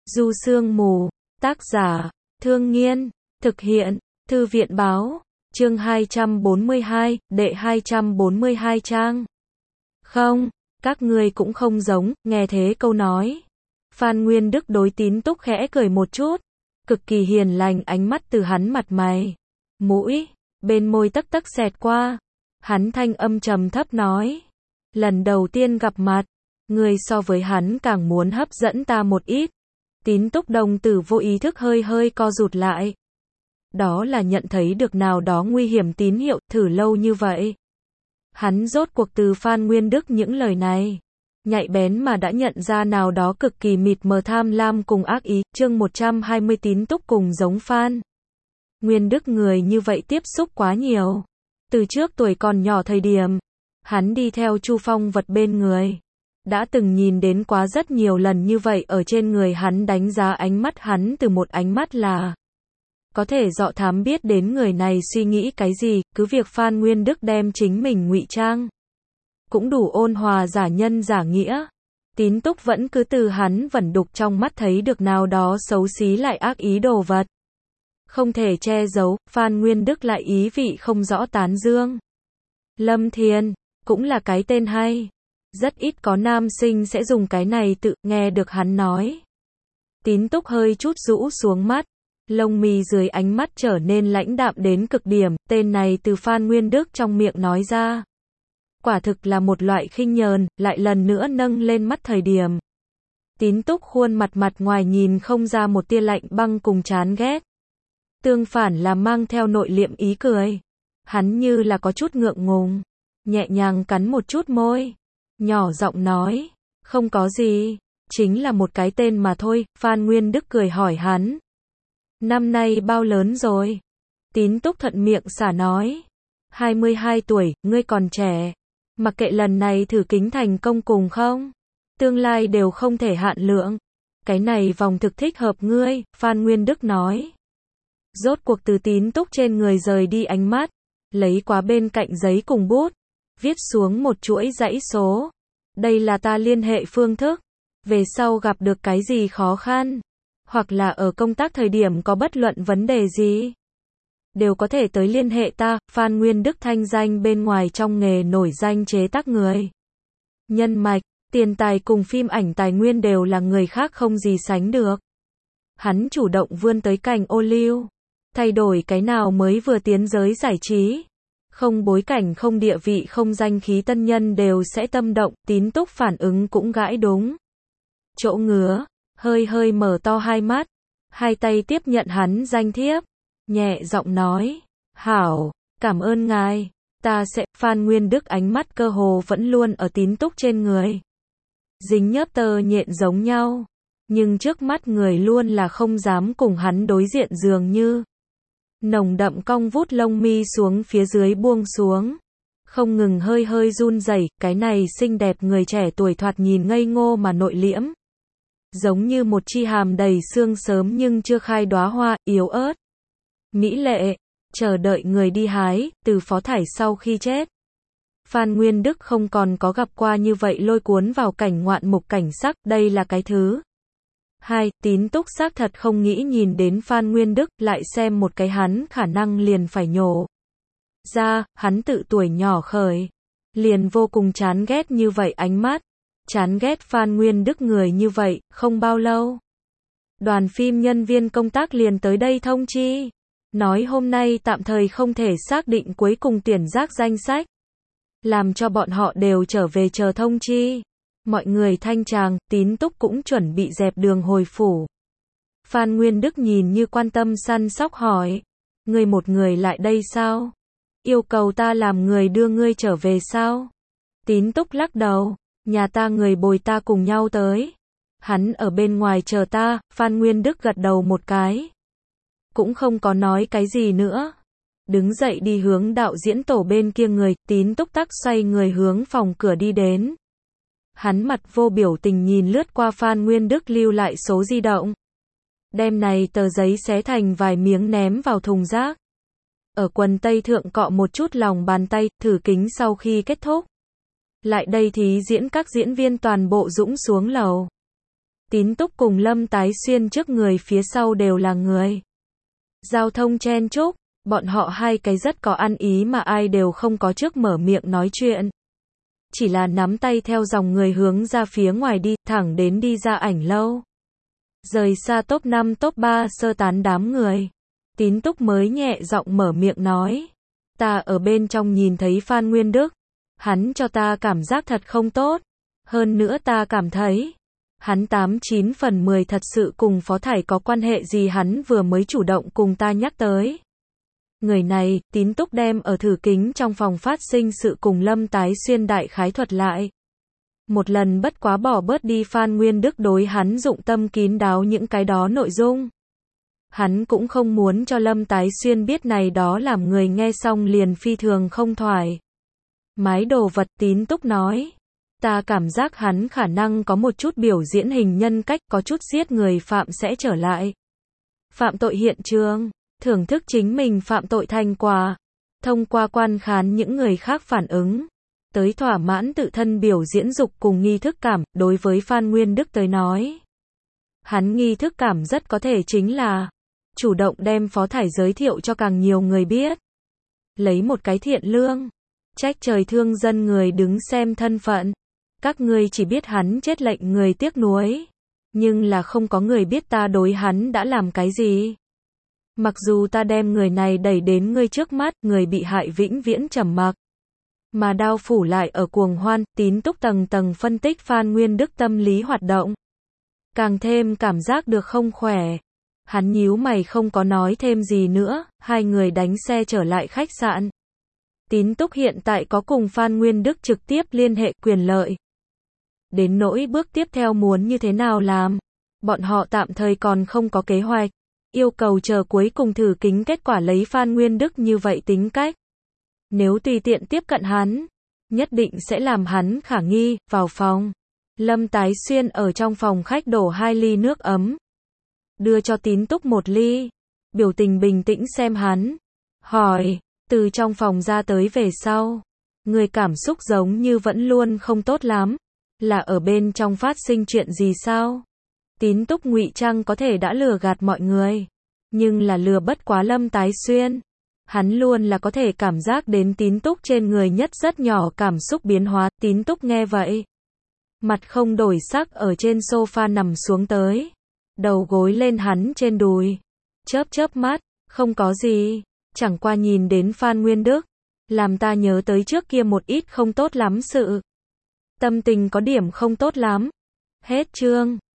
Du Sương Mù, tác giả, Thương Nghiên, thực hiện, Thư viện Báo, chương 242, đệ 242 trang. Không, các ngươi cũng không giống, nghe thế câu nói. Phan Nguyên Đức đối Tín Túc khẽ cười một chút, cực kỳ hiền lành, ánh mắt từ hắn mặt mày, mũi, bên môi tấc tấc xẹt qua. Hắn thanh âm trầm thấp nói, lần đầu tiên gặp mặt, ngươi so với hắn càng muốn hấp dẫn ta một ít. Tín Túc đồng tử vô ý thức hơi hơi co rụt lại. Đó là nhận thấy được nào đó nguy hiểm tín hiệu, thử lâu như vậy. Hắn rốt cuộc từ Phan Nguyên Đức những lời này, nhạy bén mà đã nhận ra nào đó cực kỳ mịt mờ tham lam cùng ác ý. Chương 120 Tín Túc cùng giống Phan Nguyên Đức người như vậy tiếp xúc quá nhiều. Từ trước tuổi còn nhỏ thời điểm, hắn đi theo Chu Phong Vật bên người, đã từng nhìn đến quá rất nhiều lần như vậy ở trên người hắn, đánh giá ánh mắt hắn từ một ánh mắt là có thể dọ thám biết đến người này suy nghĩ cái gì. Cứ việc Phan Nguyên Đức đem chính mình ngụy trang cũng đủ ôn hòa, giả nhân giả nghĩa, Tín Túc vẫn cứ từ hắn vẩn đục trong mắt thấy được nào đó xấu xí lại ác ý đồ vật. Không thể che giấu, Phan Nguyên Đức lại ý vị không rõ tán dương. Lâm Thiên, cũng là cái tên hay. Rất ít có nam sinh sẽ dùng cái này tự. Nghe được hắn nói, Tín Túc hơi chút rũ xuống mắt, lông mi dưới ánh mắt trở nên lãnh đạm đến cực điểm. Tên này từ Phan Nguyên Đức trong miệng nói ra, quả thực là một loại khinh nhờn. Lại lần nữa nâng lên mắt thời điểm, Tín Túc khuôn mặt mặt ngoài nhìn không ra một tia lạnh băng cùng chán ghét, tương phản là mang theo nội liệm ý cười. Hắn như là có chút ngượng ngùng, nhẹ nhàng cắn một chút môi, nhỏ giọng nói, không có gì, chính là một cái tên mà thôi. Phan Nguyên Đức cười hỏi hắn, năm nay bao lớn rồi? Tín Túc thuận miệng xả nói, 22 tuổi, ngươi còn trẻ. Mặc kệ lần này thử kính thành công cùng không, tương lai đều không thể hạn lượng. Cái này vòng thực thích hợp ngươi, Phan Nguyên Đức nói. Rốt cuộc từ Tín Túc trên người rời đi ánh mắt, lấy qua bên cạnh giấy cùng bút, viết xuống một chuỗi dãy số. Đây là ta liên hệ phương thức. Về sau gặp được cái gì khó khăn, hoặc là ở công tác thời điểm có bất luận vấn đề gì, đều có thể tới liên hệ ta. Phan Nguyên Đức thanh danh bên ngoài trong nghề nổi danh chế tác người, nhân mạch, tiền tài cùng phim ảnh tài nguyên đều là người khác không gì sánh được. Hắn chủ động vươn tới cành ô liu, thay đổi cái nào mới vừa tiến giới giải trí, không bối cảnh, không địa vị, không danh khí tân nhân đều sẽ tâm động. Tín Túc phản ứng cũng gãi đúng chỗ ngứa, hơi hơi mở to hai mắt, hai tay tiếp nhận hắn danh thiếp, nhẹ giọng nói, hảo, cảm ơn ngài, ta sẽ. Phan Nguyên Đức ánh mắt cơ hồ vẫn luôn ở Tín Túc trên người, dính nhớp tơ nhện giống nhau, nhưng trước mắt người luôn là không dám cùng hắn đối diện dường như. Nồng đậm cong vút lông mi xuống phía dưới buông xuống, không ngừng hơi hơi run rẩy. Cái này xinh đẹp người trẻ tuổi thoạt nhìn ngây ngô mà nội liễm, giống như một chi hàm đầy sương sớm nhưng chưa khai đóa hoa, yếu ớt, mỹ lệ, chờ đợi người đi hái. Từ Phó Thải sau khi chết, Phan Nguyên Đức không còn có gặp qua như vậy lôi cuốn vào cảnh ngoạn mục cảnh sắc. Đây là cái thứ hai. Tín Túc xác thật không nghĩ nhìn đến Phan Nguyên Đức, lại xem một cái hắn khả năng liền phải nhổ ra. Hắn tự tuổi nhỏ khởi, liền vô cùng chán ghét như vậy ánh mắt, chán ghét Phan Nguyên Đức người như vậy. Không bao lâu, đoàn phim nhân viên công tác liền tới đây thông chi, nói hôm nay tạm thời không thể xác định cuối cùng tuyển giác danh sách, làm cho bọn họ đều trở về chờ thông chi. Mọi người thanh tràng, Tín Túc cũng chuẩn bị dẹp đường hồi phủ. Phan Nguyên Đức nhìn như quan tâm săn sóc hỏi, ngươi một người lại đây sao? Yêu cầu ta làm người đưa ngươi trở về sao? Tín Túc lắc đầu, nhà ta người bồi ta cùng nhau tới. Hắn ở bên ngoài chờ ta. Phan Nguyên Đức gật đầu một cái, cũng không có nói cái gì nữa. Đứng dậy đi hướng đạo diễn tổ bên kia người. Tín Túc tắc xoay người hướng phòng cửa đi đến. Hắn mặt vô biểu tình nhìn lướt qua Phan Nguyên Đức lưu lại số di động, đem này tờ giấy xé thành vài miếng ném vào thùng rác. Ở quần tây thượng cọ một chút lòng bàn tay. Thử kính sau khi kết thúc, lại đây thí diễn các diễn viên toàn bộ dũng xuống lầu. Tín Túc cùng Lâm Tái Xuyên trước người phía sau đều là người. Giao thông chen chúc, bọn họ hai cái rất có ăn ý mà ai đều không có trước mở miệng nói chuyện. Chỉ là nắm tay theo dòng người hướng ra phía ngoài đi, thẳng đến đi ra ảnh lâu. Rời xa top 5 top 3 sơ tán đám người. Tín Túc mới nhẹ giọng mở miệng nói. Ta ở bên trong nhìn thấy Phan Nguyên Đức. Hắn cho ta cảm giác thật không tốt. Hơn nữa ta cảm thấy, hắn 89 phần 10 thật sự cùng Phó Thải có quan hệ gì hắn vừa mới chủ động cùng ta nhắc tới. Người này, Tín Túc đem ở thử kính trong phòng phát sinh sự cùng Lâm Tái Xuyên đại khái thuật lại. Một lần bất quá bỏ bớt đi Phan Nguyên Đức đối hắn dụng tâm kín đáo những cái đó nội dung. Hắn cũng không muốn cho Lâm Tái Xuyên biết này đó làm người nghe xong liền phi thường không thoải mái đồ vật. Tín Túc nói. Ta cảm giác hắn khả năng có một chút biểu diễn hình nhân cách, có chút giết người phạm sẽ trở lại phạm tội hiện trường, thưởng thức chính mình phạm tội thành quả, thông qua quan khán những người khác phản ứng, tới thỏa mãn tự thân biểu diễn dục cùng nghi thức cảm. Đối với Phan Nguyên Đức tới nói, hắn nghi thức cảm rất có thể chính là chủ động đem Phó Thải giới thiệu cho càng nhiều người biết. Lấy một cái thiện lương, trách trời thương dân người đứng xem thân phận. Các ngươi chỉ biết hắn chết lệnh người tiếc nuối. Nhưng là không có người biết ta đối hắn đã làm cái gì. Mặc dù ta đem người này đẩy đến ngươi trước mắt, người bị hại vĩnh viễn trầm mặc. Mà đao phủ lại ở cuồng hoan. Tín Túc tầng tầng phân tích Phan Nguyên Đức tâm lý hoạt động. Càng thêm cảm giác được không khỏe. Hắn nhíu mày không có nói thêm gì nữa, hai người đánh xe trở lại khách sạn. Tín Túc hiện tại có cùng Phan Nguyên Đức trực tiếp liên hệ quyền lợi. Đến nỗi bước tiếp theo muốn như thế nào làm, bọn họ tạm thời còn không có kế hoạch. Yêu cầu chờ cuối cùng thử kính kết quả lấy Phan Nguyên Đức như vậy tính cách. Nếu tùy tiện tiếp cận hắn, nhất định sẽ làm hắn khả nghi. Vào phòng, Lâm Tái Xuyên ở trong phòng khách đổ 2 ly nước ấm. Đưa cho Tín Túc 1 ly. Biểu tình bình tĩnh xem hắn. Hỏi, từ trong phòng ra tới về sau. Người cảm xúc giống như vẫn luôn không tốt lắm. Là ở bên trong phát sinh chuyện gì sao? Tín Túc ngụy trang có thể đã lừa gạt mọi người. Nhưng là lừa bất quá Lâm Tái Xuyên. Hắn luôn là có thể cảm giác đến Tín Túc trên người nhất rất nhỏ cảm xúc biến hóa. Tín Túc nghe vậy. Mặt không đổi sắc ở trên sofa nằm xuống tới. Đầu gối lên hắn trên đùi. Chớp chớp mắt. Không có gì. Chẳng qua nhìn đến Phan Nguyên Đức. Làm ta nhớ tới trước kia một ít không tốt lắm sự. Tâm tình có điểm không tốt lắm. Hết chương.